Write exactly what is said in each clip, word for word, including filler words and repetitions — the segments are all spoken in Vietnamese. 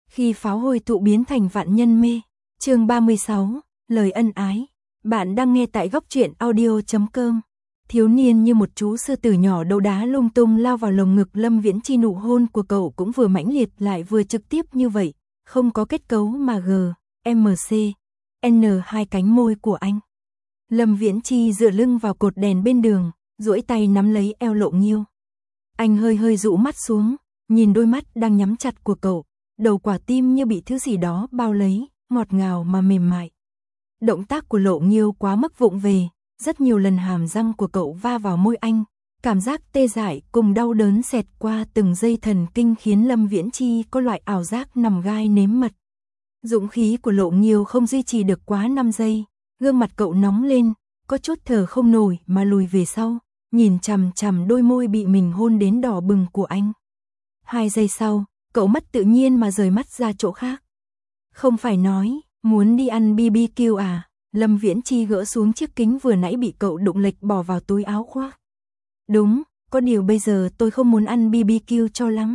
Khi pháo hôi tụ biến thành vạn nhân mê. Chương ba mươi sáu, lời ân ái. Bạn đang nghe tại góc truyện audio chấm com. Thiếu niên như một chú sư tử nhỏ đấu đá lung tung lao vào lồng ngực Lâm Viễn Chi, nụ hôn của cậu cũng vừa mãnh liệt lại vừa trực tiếp như vậy, không có kết cấu mà G, M, C, N hai cánh môi của anh. Lâm Viễn Chi dựa lưng vào cột đèn bên đường, duỗi tay nắm lấy eo Lộ Nghiêu. Anh hơi hơi dụ mắt xuống, nhìn đôi mắt đang nhắm chặt của cậu, đầu quả tim như bị thứ gì đó bao lấy, ngọt ngào mà mềm mại. Động tác của Lộ Nghiêu quá mức vụng về, rất nhiều lần hàm răng của cậu va vào môi anh, cảm giác tê dại cùng đau đớn xẹt qua từng dây thần kinh khiến Lâm Viễn Chi có loại ảo giác nằm gai nếm mật. Dũng khí của Lộ Nghiêu không duy trì được quá năm giây, gương mặt cậu nóng lên, có chút thở không nổi mà lùi về sau, nhìn chằm chằm đôi môi bị mình hôn đến đỏ bừng của anh. Hai giây sau, cậu mất tự nhiên mà rời mắt ra chỗ khác. Không phải nói, muốn đi ăn bê bê kiu à? Lâm Viễn Chi gỡ xuống chiếc kính vừa nãy bị cậu đụng lệch bỏ vào túi áo khoác. Đúng, có điều bây giờ tôi không muốn ăn bê bê kiu cho lắm.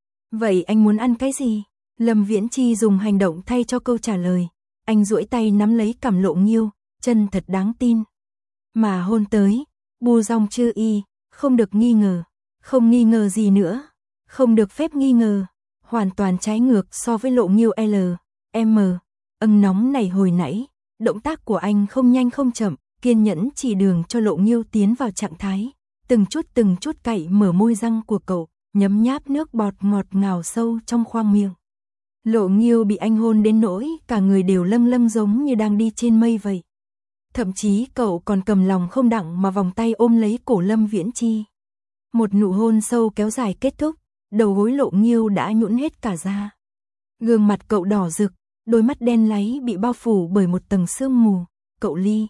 Vậy anh muốn ăn cái gì? Lâm Viễn Chi dùng hành động thay cho câu trả lời. Anh duỗi tay nắm lấy cằm Lộ Nghiêu, chân thật đáng tin. Mà hôn tới, bu dong chư y, không được nghi ngờ, không nghi ngờ gì nữa, không được phép nghi ngờ, hoàn toàn trái ngược so với Lộ Nghiêu L, M, ân nóng này hồi nãy. Động tác của anh không nhanh không chậm, kiên nhẫn chỉ đường cho Lộ Nghiêu tiến vào trạng thái, từng chút từng chút cạy mở môi răng của cậu, nhấm nháp nước bọt ngọt ngào sâu trong khoang miệng. Lộ Nghiêu bị anh hôn đến nỗi cả người đều lâng lâng giống như đang đi trên mây vậy. Thậm chí cậu còn cầm lòng không đặng mà vòng tay ôm lấy cổ Lâm Viễn Chi. Một nụ hôn sâu kéo dài kết thúc, đầu gối Lộ Nghiêu đã nhũn hết cả ra. Gương mặt cậu đỏ rực, đôi mắt đen láy bị bao phủ bởi một tầng sương mù. Cậu ly,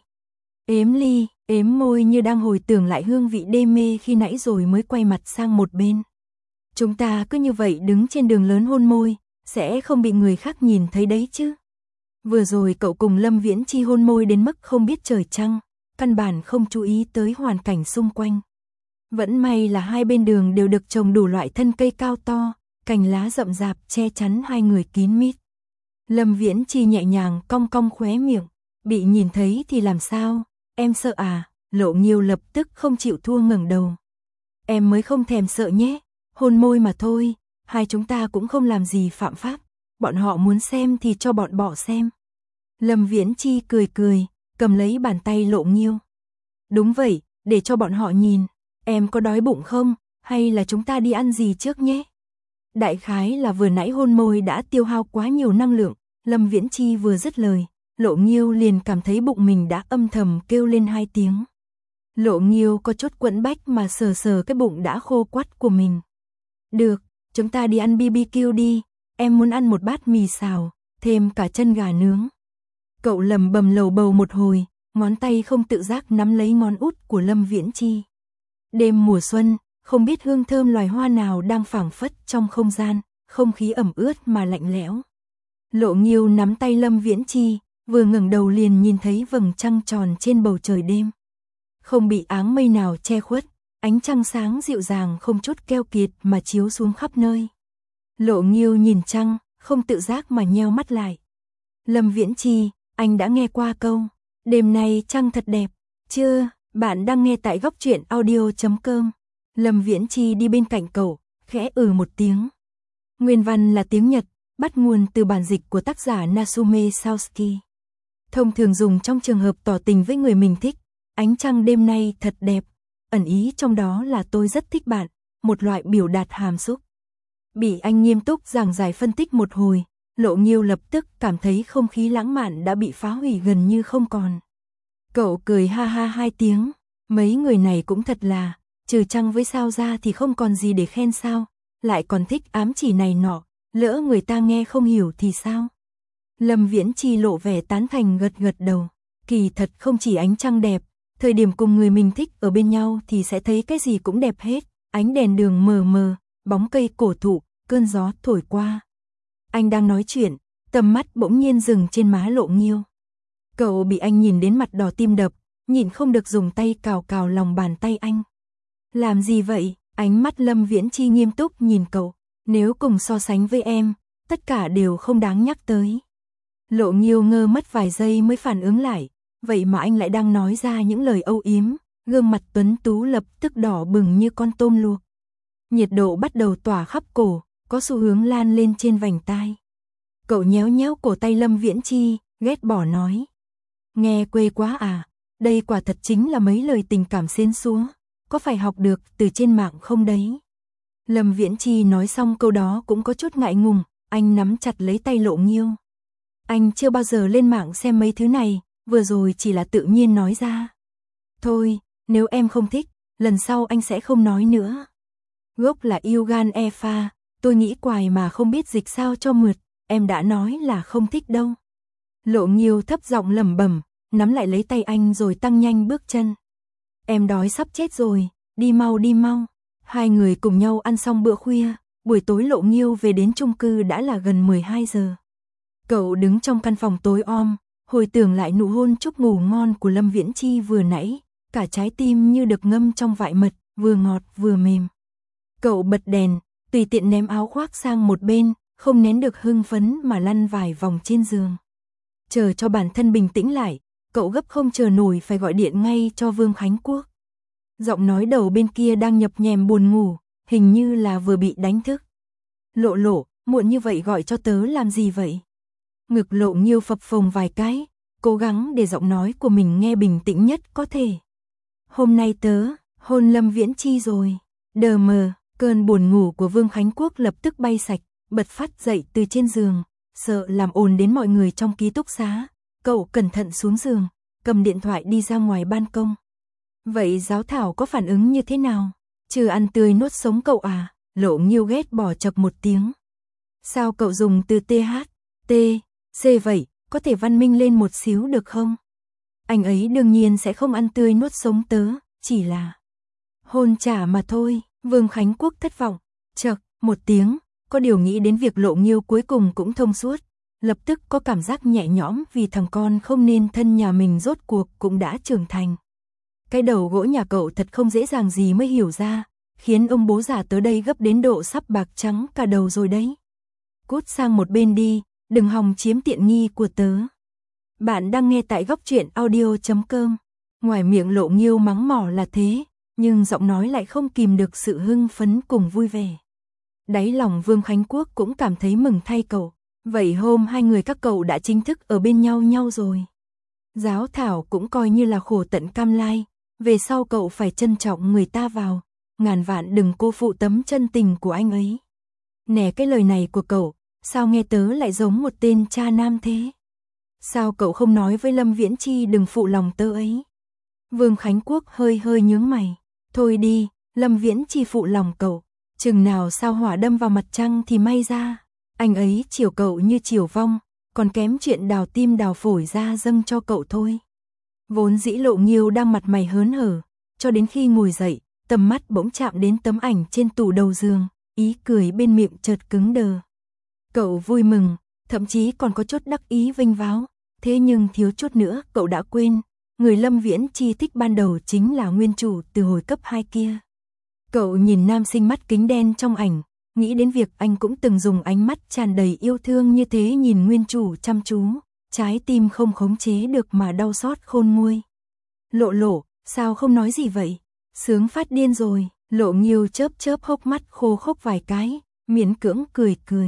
ếm ly, ếm môi như đang hồi tưởng lại hương vị đê mê khi nãy rồi mới quay mặt sang một bên. Chúng ta cứ như vậy đứng trên đường lớn hôn môi, sẽ không bị người khác nhìn thấy đấy chứ. Vừa rồi cậu cùng Lâm Viễn Chi hôn môi đến mức không biết trời trăng, căn bản không chú ý tới hoàn cảnh xung quanh. Vẫn may là hai bên đường đều được trồng đủ loại thân cây cao to, cành lá rậm rạp che chắn hai người kín mít. Lâm Viễn Chi nhẹ nhàng cong cong khóe miệng, bị nhìn thấy thì làm sao, em sợ à? Lộ Nghiêu lập tức không chịu thua ngẩng đầu. Em mới không thèm sợ nhé, hôn môi mà thôi, hai chúng ta cũng không làm gì phạm pháp, bọn họ muốn xem thì cho bọn bỏ xem. Lâm Viễn Chi cười cười, cầm lấy bàn tay Lộ Nghiêu. Đúng vậy, để cho bọn họ nhìn, em có đói bụng không, hay là chúng ta đi ăn gì trước nhé? Đại khái là vừa nãy hôn môi đã tiêu hao quá nhiều năng lượng, Lâm Viễn Chi vừa dứt lời, Lộ Nghiêu liền cảm thấy bụng mình đã âm thầm kêu lên hai tiếng. Lộ Nghiêu có chút quẫn bách mà sờ sờ cái bụng đã khô quắt của mình. Được, chúng ta đi ăn bê bê kiu đi, em muốn ăn một bát mì xào, thêm cả chân gà nướng. Cậu lầm bầm lầu bầu một hồi, ngón tay không tự giác nắm lấy ngón út của Lâm Viễn Chi. Đêm mùa xuân, không biết hương thơm loài hoa nào đang phảng phất trong không gian, không khí ẩm ướt mà lạnh lẽo. Lộ Nghiêu nắm tay Lâm Viễn Chi, vừa ngẩng đầu liền nhìn thấy vầng trăng tròn trên bầu trời đêm. Không bị áng mây nào che khuất, ánh trăng sáng dịu dàng không chút keo kiệt mà chiếu xuống khắp nơi. Lộ Nghiêu nhìn trăng, không tự giác mà nheo mắt lại. Lâm Viễn Chi, anh đã nghe qua câu, đêm nay trăng thật đẹp, chưa? Bạn đang nghe tại góc truyện audio chấm com. Lâm Viễn Chi đi bên cạnh cậu, khẽ ừ một tiếng. Nguyên văn là tiếng Nhật, bắt nguồn từ bản dịch của tác giả Natsume Soseki. Thông thường dùng trong trường hợp tỏ tình với người mình thích, ánh trăng đêm nay thật đẹp, ẩn ý trong đó là tôi rất thích bạn, một loại biểu đạt hàm xúc. Bị anh nghiêm túc giảng giải phân tích một hồi, Lộ Nghiêu lập tức cảm thấy không khí lãng mạn đã bị phá hủy gần như không còn. Cậu cười ha ha hai tiếng, mấy người này cũng thật là, trừ trăng với sao ra thì không còn gì để khen sao, lại còn thích ám chỉ này nọ, lỡ người ta nghe không hiểu thì sao? Lâm Viễn Chi lộ vẻ tán thành gật gật đầu, kỳ thật không chỉ ánh trăng đẹp, thời điểm cùng người mình thích ở bên nhau thì sẽ thấy cái gì cũng đẹp hết, ánh đèn đường mờ mờ, bóng cây cổ thụ, cơn gió thổi qua. Anh đang nói chuyện, tầm mắt bỗng nhiên dừng trên má Lộ Nghiêu. Cậu bị anh nhìn đến mặt đỏ tim đập, nhịn không được dùng tay cào cào lòng bàn tay anh. Làm gì vậy? Ánh mắt Lâm Viễn Chi nghiêm túc nhìn cậu. Nếu cùng so sánh với em, tất cả đều không đáng nhắc tới. Lộ Nghiêu ngơ mất vài giây mới phản ứng lại, vậy mà anh lại đang nói ra những lời âu yếm, gương mặt tuấn tú lập tức đỏ bừng như con tôm luộc. Nhiệt độ bắt đầu tỏa khắp cổ, có xu hướng lan lên trên vành tai. Cậu nhéo nhéo cổ tay Lâm Viễn Chi, ghét bỏ nói. Nghe quê quá à, đây quả thật chính là mấy lời tình cảm xến xúa, có phải học được từ trên mạng không đấy? Lâm Viễn Chi nói xong câu đó cũng có chút ngại ngùng, anh nắm chặt lấy tay Lộ Nghiêu. Anh chưa bao giờ lên mạng xem mấy thứ này, vừa rồi chỉ là tự nhiên nói ra. Thôi, nếu em không thích, lần sau anh sẽ không nói nữa. Gốc là yêu gan e pha, tôi nghĩ quài mà không biết dịch sao cho mượt, em đã nói là không thích đâu. Lộ Nghiêu thấp giọng lẩm bẩm, nắm lại lấy tay anh rồi tăng nhanh bước chân. Em đói sắp chết rồi, đi mau đi mau. Hai người cùng nhau ăn xong bữa khuya, buổi tối Lộ Nghiêu về đến chung cư đã là gần mười hai giờ. Cậu đứng trong căn phòng tối om, hồi tưởng lại nụ hôn chúc ngủ ngon của Lâm Viễn Chi vừa nãy, cả trái tim như được ngâm trong vại mật, vừa ngọt vừa mềm. Cậu bật đèn, tùy tiện ném áo khoác sang một bên, không nén được hưng phấn mà lăn vài vòng trên giường. Chờ cho bản thân bình tĩnh lại, cậu gấp không chờ nổi phải gọi điện ngay cho Vương Khánh Quốc. Giọng nói đầu bên kia đang nhập nhèm buồn ngủ, hình như là vừa bị đánh thức. Lộ Lộ, muộn như vậy gọi cho tớ làm gì vậy? Ngực Lộ Nghiêu phập phồng vài cái, cố gắng để giọng nói của mình nghe bình tĩnh nhất có thể. Hôm nay tớ, hôn Lâm Viễn Chi rồi. Đờ mờ, cơn buồn ngủ của Vương Khánh Quốc lập tức bay sạch, bật phát dậy từ trên giường, sợ làm ồn đến mọi người trong ký túc xá. Cậu cẩn thận xuống giường, cầm điện thoại đi ra ngoài ban công. Vậy Giáo Thảo có phản ứng như thế nào? Trừ ăn tươi nuốt sống cậu à? Lộ Nghiêu ghét bỏ chập một tiếng. Sao cậu dùng từ th, t, c vậy, có thể văn minh lên một xíu được không? Anh ấy đương nhiên sẽ không ăn tươi nuốt sống tớ, chỉ là hôn trả mà thôi. Vương Khánh Quốc thất vọng, chậc, một tiếng, có điều nghĩ đến việc Lộ Nghiêu cuối cùng cũng thông suốt, lập tức có cảm giác nhẹ nhõm vì thằng con không nên thân nhà mình rốt cuộc cũng đã trưởng thành. Cái đầu gỗ nhà cậu thật không dễ dàng gì mới hiểu ra, khiến ông bố già tới đây gấp đến độ sắp bạc trắng cả đầu rồi đấy. Cút sang một bên đi, đừng hòng chiếm tiện nghi của tớ. Bạn đang nghe tại góc truyện audio chấm com. Ngoài miệng Lộ Nghiêu mắng mỏ là thế, nhưng giọng nói lại không kìm được sự hưng phấn cùng vui vẻ. Đáy lòng Vương Khánh Quốc cũng cảm thấy mừng thay cậu. Vậy hôm hai người các cậu đã chính thức ở bên nhau nhau rồi. Giáo Thảo cũng coi như là khổ tận cam lai, về sau cậu phải trân trọng người ta vào, ngàn vạn đừng cô phụ tấm chân tình của anh ấy. Nè, cái lời này của cậu, sao nghe tớ lại giống một tên cha nam thế? Sao cậu không nói với Lâm Viễn Chi đừng phụ lòng tớ ấy? Vương Khánh Quốc hơi hơi nhướng mày. Thôi đi, Lâm Viễn Chi phụ lòng cậu, chừng nào sao hỏa đâm vào mặt trăng thì may ra. Anh ấy chiều cậu như chiều vong, còn kém chuyện đào tim đào phổi ra dâng cho cậu thôi. Vốn dĩ Lộ Nghiêu đang mặt mày hớn hở, cho đến khi ngồi dậy, tầm mắt bỗng chạm đến tấm ảnh trên tủ đầu giường, ý cười bên miệng chợt cứng đờ. Cậu vui mừng, thậm chí còn có chút đắc ý vênh váo, thế nhưng thiếu chút nữa cậu đã quên, người Lâm Viễn Chi thích ban đầu chính là nguyên chủ từ hồi cấp hai kia. Cậu nhìn nam sinh mắt kính đen trong ảnh, nghĩ đến việc anh cũng từng dùng ánh mắt tràn đầy yêu thương như thế nhìn nguyên chủ chăm chú, trái tim không khống chế được mà đau xót khôn nguôi. Lộ Lộ, sao không nói gì vậy? Sướng phát điên rồi. Lộ Nghiêu chớp chớp hốc mắt khô khốc vài cái, miễn cưỡng cười cười.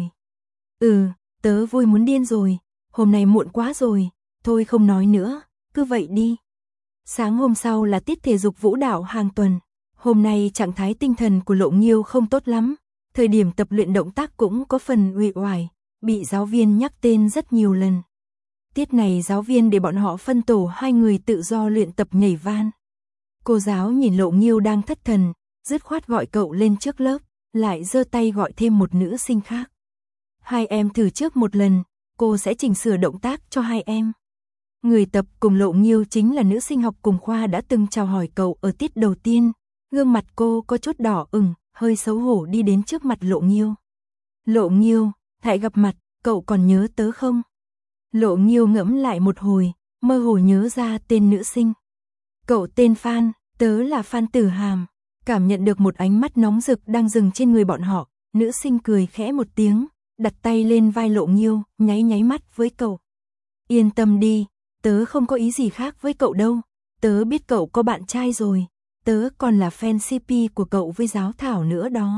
Ừ, tớ vui muốn điên rồi, hôm nay muộn quá rồi, thôi không nói nữa, cứ vậy đi. Sáng hôm sau là tiết thể dục vũ đạo hàng tuần, hôm nay trạng thái tinh thần của Lộ Nghiêu không tốt lắm, thời điểm tập luyện động tác cũng có phần uể oải, bị giáo viên nhắc tên rất nhiều lần. Tiết này giáo viên để bọn họ phân tổ hai người tự do luyện tập nhảy van. Cô giáo nhìn Lộ Nghiêu đang thất thần, dứt khoát gọi cậu lên trước lớp, lại giơ tay gọi thêm một nữ sinh khác. Hai em thử trước một lần, cô sẽ chỉnh sửa động tác cho hai em. Người tập cùng Lộ Nghiêu chính là nữ sinh học cùng khoa đã từng chào hỏi cậu ở tiết đầu tiên, gương mặt cô có chút đỏ ửng, hơi xấu hổ đi đến trước mặt Lộ Nghiêu. Lộ Nghiêu, hãy gặp mặt, cậu còn nhớ tớ không? Lộ Nghiêu ngẫm lại một hồi, mơ hồ nhớ ra tên nữ sinh. Cậu tên Phan, tớ là Phan Tử Hàm. Cảm nhận được một ánh mắt nóng rực đang dừng trên người bọn họ, nữ sinh cười khẽ một tiếng, đặt tay lên vai Lộ Nghiêu, nháy nháy mắt với cậu. Yên tâm đi, tớ không có ý gì khác với cậu đâu, tớ biết cậu có bạn trai rồi, tớ còn là fan xê pê của cậu với Giáo Thảo nữa đó.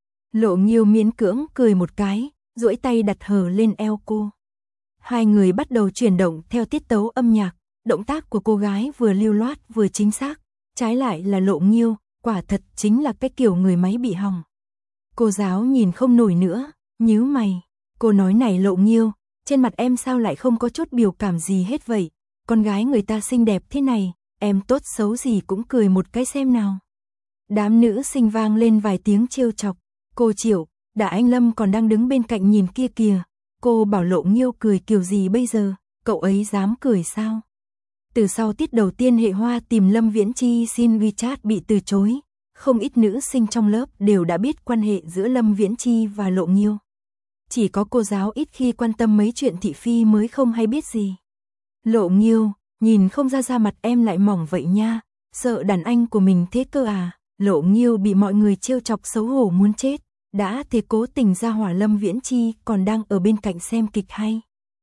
Lộ Nghiêu miễn cưỡng cười một cái, duỗi tay đặt hờ lên eo cô. Hai người bắt đầu chuyển động theo tiết tấu âm nhạc, động tác của cô gái vừa lưu loát vừa chính xác, trái lại là Lộ Nghiêu, quả thật chính là cái kiểu người máy bị hỏng. Cô Giáo nhìn không nổi nữa, nhíu mày, cô nói này Lộ Nghiêu, trên mặt em sao lại không có chút biểu cảm gì hết vậy, con gái người ta xinh đẹp thế này, em tốt xấu gì cũng cười một cái xem nào. Đám nữ sinh vang lên vài tiếng trêu chọc, cô Triệu, Đả Anh Lâm còn đang đứng bên cạnh nhìn kia kìa, cô bảo Lộ Nghiêu cười kiểu gì bây giờ, cậu ấy dám cười sao? Từ sau tiết đầu tiên Hệ Hoa tìm Lâm Viễn Chi xin WeChat bị từ chối, không ít nữ sinh trong lớp đều đã biết quan hệ giữa Lâm Viễn Chi và Lộ Nghiêu. Chỉ có cô Giáo ít khi quan tâm mấy chuyện thị phi mới không hay biết gì. Lộ Nghiêu, nhìn không ra da mặt em lại mỏng vậy nha, sợ đàn anh của mình thế cơ à? Lộ Nghiêu bị mọi người trêu chọc xấu hổ muốn chết, đã thế cố tình ra hỏa Lâm Viễn Chi còn đang ở bên cạnh xem kịch hay.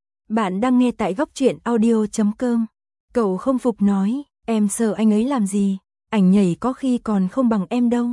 Bạn đang nghe tại góc truyện audio chấm com. Cậu không phục nói, em sợ anh ấy làm gì, ảnh nhảy có khi còn không bằng em đâu.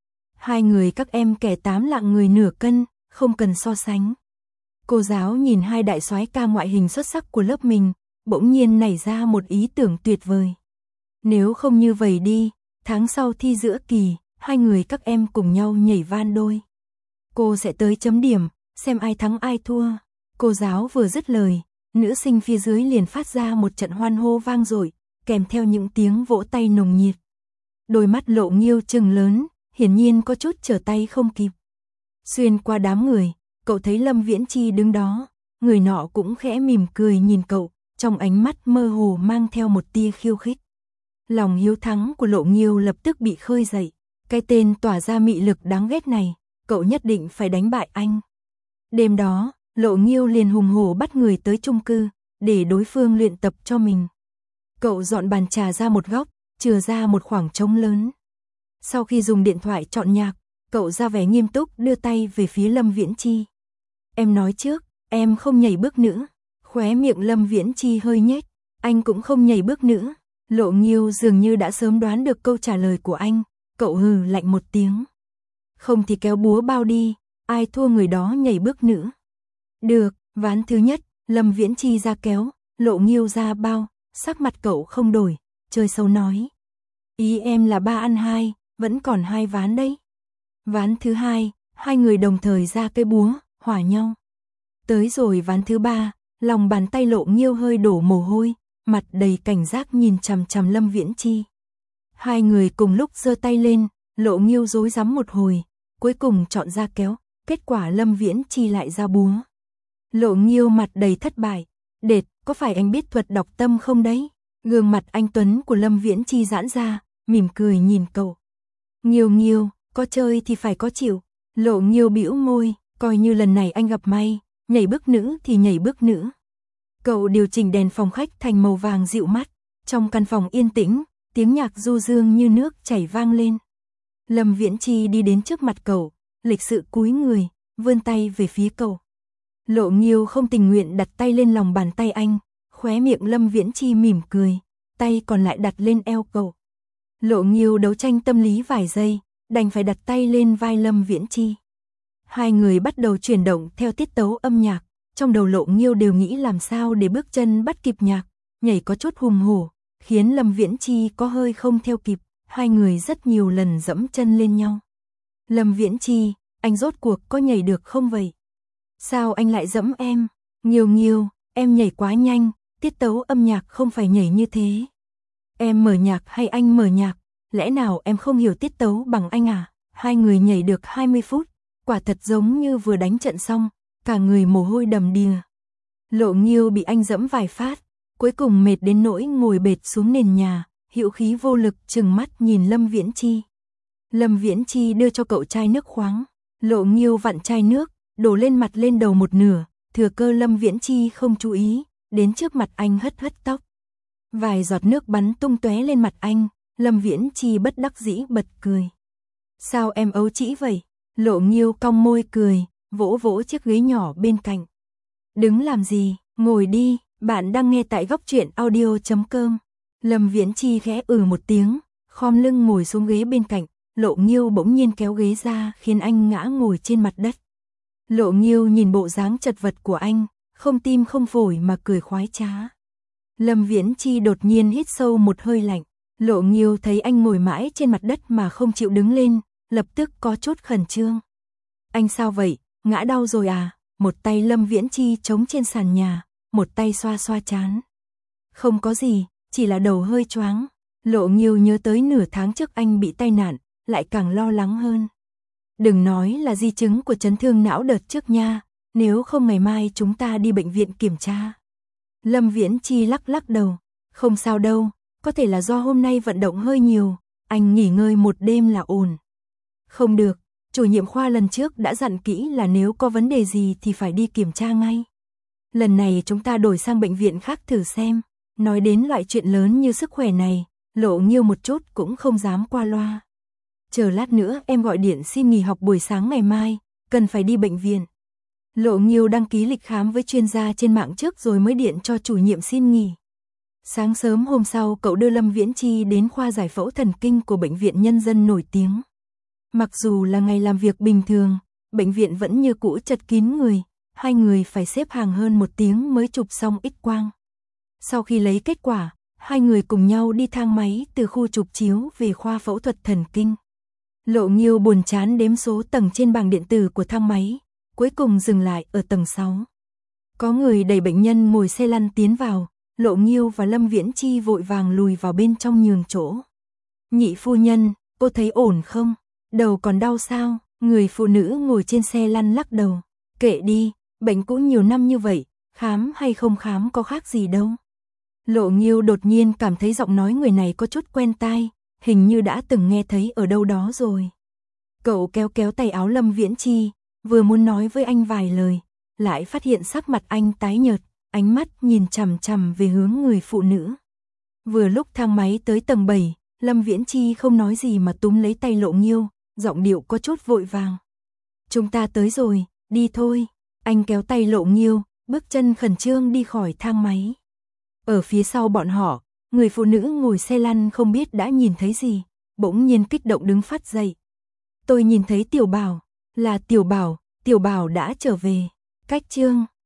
Hai người các em kẻ tám lạng người nửa cân, không cần so sánh. Cô Giáo nhìn hai đại soái ca ngoại hình xuất sắc của lớp mình, bỗng nhiên nảy ra một ý tưởng tuyệt vời. Nếu không như vậy đi, tháng sau thi giữa kỳ, hai người các em cùng nhau nhảy van đôi. Cô sẽ tới chấm điểm, xem ai thắng ai thua. Cô Giáo vừa dứt lời, nữ sinh phía dưới liền phát ra một trận hoan hô vang dội, kèm theo những tiếng vỗ tay nồng nhiệt. Đôi mắt Lộ Nghiêu trừng lớn, hiển nhiên có chút trở tay không kịp. Xuyên qua đám người, cậu thấy Lâm Viễn Chi đứng đó, người nọ cũng khẽ mỉm cười nhìn cậu, trong ánh mắt mơ hồ mang theo một tia khiêu khích. Lòng hiếu thắng của Lộ Nghiêu lập tức bị khơi dậy, cái tên tỏa ra mị lực đáng ghét này, cậu nhất định phải đánh bại anh. Đêm đó, Lộ Nghiêu liền hùng hổ bắt người tới chung cư, để đối phương luyện tập cho mình. Cậu dọn bàn trà ra một góc, chừa ra một khoảng trống lớn. Sau khi dùng điện thoại chọn nhạc, cậu ra vẻ nghiêm túc đưa tay về phía Lâm Viễn Chi. Em nói trước, em không nhảy bước nữa. Khóe miệng Lâm Viễn Chi hơi nhếch, anh cũng không nhảy bước nữa. Lộ Nghiêu dường như đã sớm đoán được câu trả lời của anh, cậu hừ lạnh một tiếng. Không thì kéo búa bao đi, ai thua người đó nhảy bước nữa. Được, ván thứ nhất, Lâm Viễn Chi ra kéo, Lộ Nghiêu ra bao, sắc mặt cậu không đổi, chơi xấu nói. Ý em là ba ăn hai, vẫn còn hai ván đấy. Ván thứ hai, hai người đồng thời ra cây búa, hòa nhau. Tới rồi ván thứ ba, lòng bàn tay Lộ Nghiêu hơi đổ mồ hôi, mặt đầy cảnh giác nhìn chằm chằm Lâm Viễn Chi. Hai người cùng lúc giơ tay lên, Lộ Nghiêu rối rắm một hồi, cuối cùng chọn ra kéo, kết quả Lâm Viễn Chi lại ra búa. Lộ Nghiêu mặt đầy thất bại, đệt, có phải anh biết thuật đọc tâm không đấy? Gương mặt anh tuấn của Lâm Viễn Chi giãn ra, mỉm cười nhìn cậu. Nghiêu Nghiêu, có chơi thì phải có chịu. Lộ Nghiêu bĩu môi, coi như lần này anh gặp may, nhảy bước nữ thì nhảy bước nữ. Cậu điều chỉnh đèn phòng khách thành màu vàng dịu mắt, trong căn phòng yên tĩnh, tiếng nhạc du dương như nước chảy vang lên. Lâm Viễn Chi đi đến trước mặt cậu, lịch sự cúi người, vươn tay về phía cậu. Lộ Nghiêu không tình nguyện đặt tay lên lòng bàn tay anh, khóe miệng Lâm Viễn Chi mỉm cười, tay còn lại đặt lên eo cậu. Lộ Nghiêu đấu tranh tâm lý vài giây, đành phải đặt tay lên vai Lâm Viễn Chi. Hai người bắt đầu chuyển động theo tiết tấu âm nhạc, trong đầu Lộ Nghiêu đều nghĩ làm sao để bước chân bắt kịp nhạc, nhảy có chút hùng hổ, khiến Lâm Viễn Chi có hơi không theo kịp, hai người rất nhiều lần dẫm chân lên nhau. Lâm Viễn Chi, anh rốt cuộc có nhảy được không vậy? Sao anh lại dẫm em? Nghiêu Nghiêu, em nhảy quá nhanh, tiết tấu âm nhạc không phải nhảy như thế. Em mở nhạc hay anh mở nhạc? Lẽ nào em không hiểu tiết tấu bằng anh à? Hai người nhảy được hai mươi phút, quả thật giống như vừa đánh trận xong, cả người mồ hôi đầm đìa. Lộ Nghiêu bị anh dẫm vài phát, cuối cùng mệt đến nỗi ngồi bệt xuống nền nhà, hữu khí vô lực trừng mắt nhìn Lâm Viễn Chi. Lâm Viễn Chi đưa cho cậu chai nước khoáng, Lộ Nghiêu vặn chai nước, đổ lên mặt lên đầu một nửa, thừa cơ Lâm Viễn Chi không chú ý, đến trước mặt anh hất hất tóc. Vài giọt nước bắn tung tóe lên mặt anh, Lâm Viễn Chi bất đắc dĩ bật cười. Sao em ấu trĩ vậy? Lộ Nghiêu cong môi cười, vỗ vỗ chiếc ghế nhỏ bên cạnh. Đứng làm gì, ngồi đi, bạn đang nghe tại góc truyện audio chấm com. Lâm Viễn Chi khẽ ừ một tiếng, khom lưng ngồi xuống ghế bên cạnh, Lộ Nghiêu bỗng nhiên kéo ghế ra khiến anh ngã ngồi trên mặt đất. Lộ Nghiêu nhìn bộ dáng chật vật của anh, không tim không phổi mà cười khoái trá. Lâm Viễn Chi đột nhiên hít sâu một hơi lạnh, Lộ Nghiêu thấy anh ngồi mãi trên mặt đất mà không chịu đứng lên, lập tức có chút khẩn trương. Anh sao vậy, ngã đau rồi à? Một tay Lâm Viễn Chi chống trên sàn nhà, một tay xoa xoa trán. Không có gì, chỉ là đầu hơi choáng. Lộ Nghiêu nhớ tới nửa tháng trước anh bị tai nạn, lại càng lo lắng hơn. Đừng nói là di chứng của chấn thương não đợt trước nha, nếu không ngày mai chúng ta đi bệnh viện kiểm tra. Lâm Viễn Chi lắc lắc đầu, không sao đâu, có thể là do hôm nay vận động hơi nhiều, anh nghỉ ngơi một đêm là ổn. Không được, chủ nhiệm khoa lần trước đã dặn kỹ là nếu có vấn đề gì thì phải đi kiểm tra ngay. Lần này chúng ta đổi sang bệnh viện khác thử xem. Nói đến loại chuyện lớn như sức khỏe này, Lộ Nghiêu một chút cũng không dám qua loa. Chờ lát nữa em gọi điện xin nghỉ học buổi sáng ngày mai, cần phải đi bệnh viện. Lộ Nghiêu đăng ký lịch khám với chuyên gia trên mạng trước rồi mới điện cho chủ nhiệm xin nghỉ. Sáng sớm hôm sau cậu đưa Lâm Viễn Chi đến khoa giải phẫu thần kinh của bệnh viện nhân dân nổi tiếng. Mặc dù là ngày làm việc bình thường, bệnh viện vẫn như cũ chật kín người, hai người phải xếp hàng hơn một tiếng mới chụp xong X-quang. Sau khi lấy kết quả, hai người cùng nhau đi thang máy từ khu chụp chiếu về khoa phẫu thuật thần kinh. Lộ Nghiêu buồn chán đếm số tầng trên bảng điện tử của thang máy, cuối cùng dừng lại ở tầng sáu. Có người đẩy bệnh nhân ngồi xe lăn tiến vào, Lộ Nghiêu và Lâm Viễn Chi vội vàng lùi vào bên trong nhường chỗ. Nhị phu nhân, cô thấy ổn không? Đầu còn đau sao? Người phụ nữ ngồi trên xe lăn lắc đầu. Kệ đi, bệnh cũ nhiều năm như vậy, khám hay không khám có khác gì đâu. Lộ Nghiêu đột nhiên cảm thấy giọng nói người này có chút quen tai, hình như đã từng nghe thấy ở đâu đó rồi. Cậu kéo kéo tay áo Lâm Viễn Chi, vừa muốn nói với anh vài lời, lại phát hiện sắc mặt anh tái nhợt, ánh mắt nhìn chằm chằm về hướng người phụ nữ. Vừa lúc thang máy tới tầng bảy, Lâm Viễn Chi không nói gì mà túm lấy tay Lộ Nghiêu, giọng điệu có chút vội vàng. Chúng ta tới rồi, đi thôi. Anh kéo tay Lộ Nghiêu, bước chân khẩn trương đi khỏi thang máy. Ở phía sau bọn họ, người phụ nữ ngồi xe lăn không biết đã nhìn thấy gì, bỗng nhiên kích động đứng phát dậy. Tôi nhìn thấy Tiểu Bảo, là Tiểu Bảo, Tiểu Bảo đã trở về. Cách chương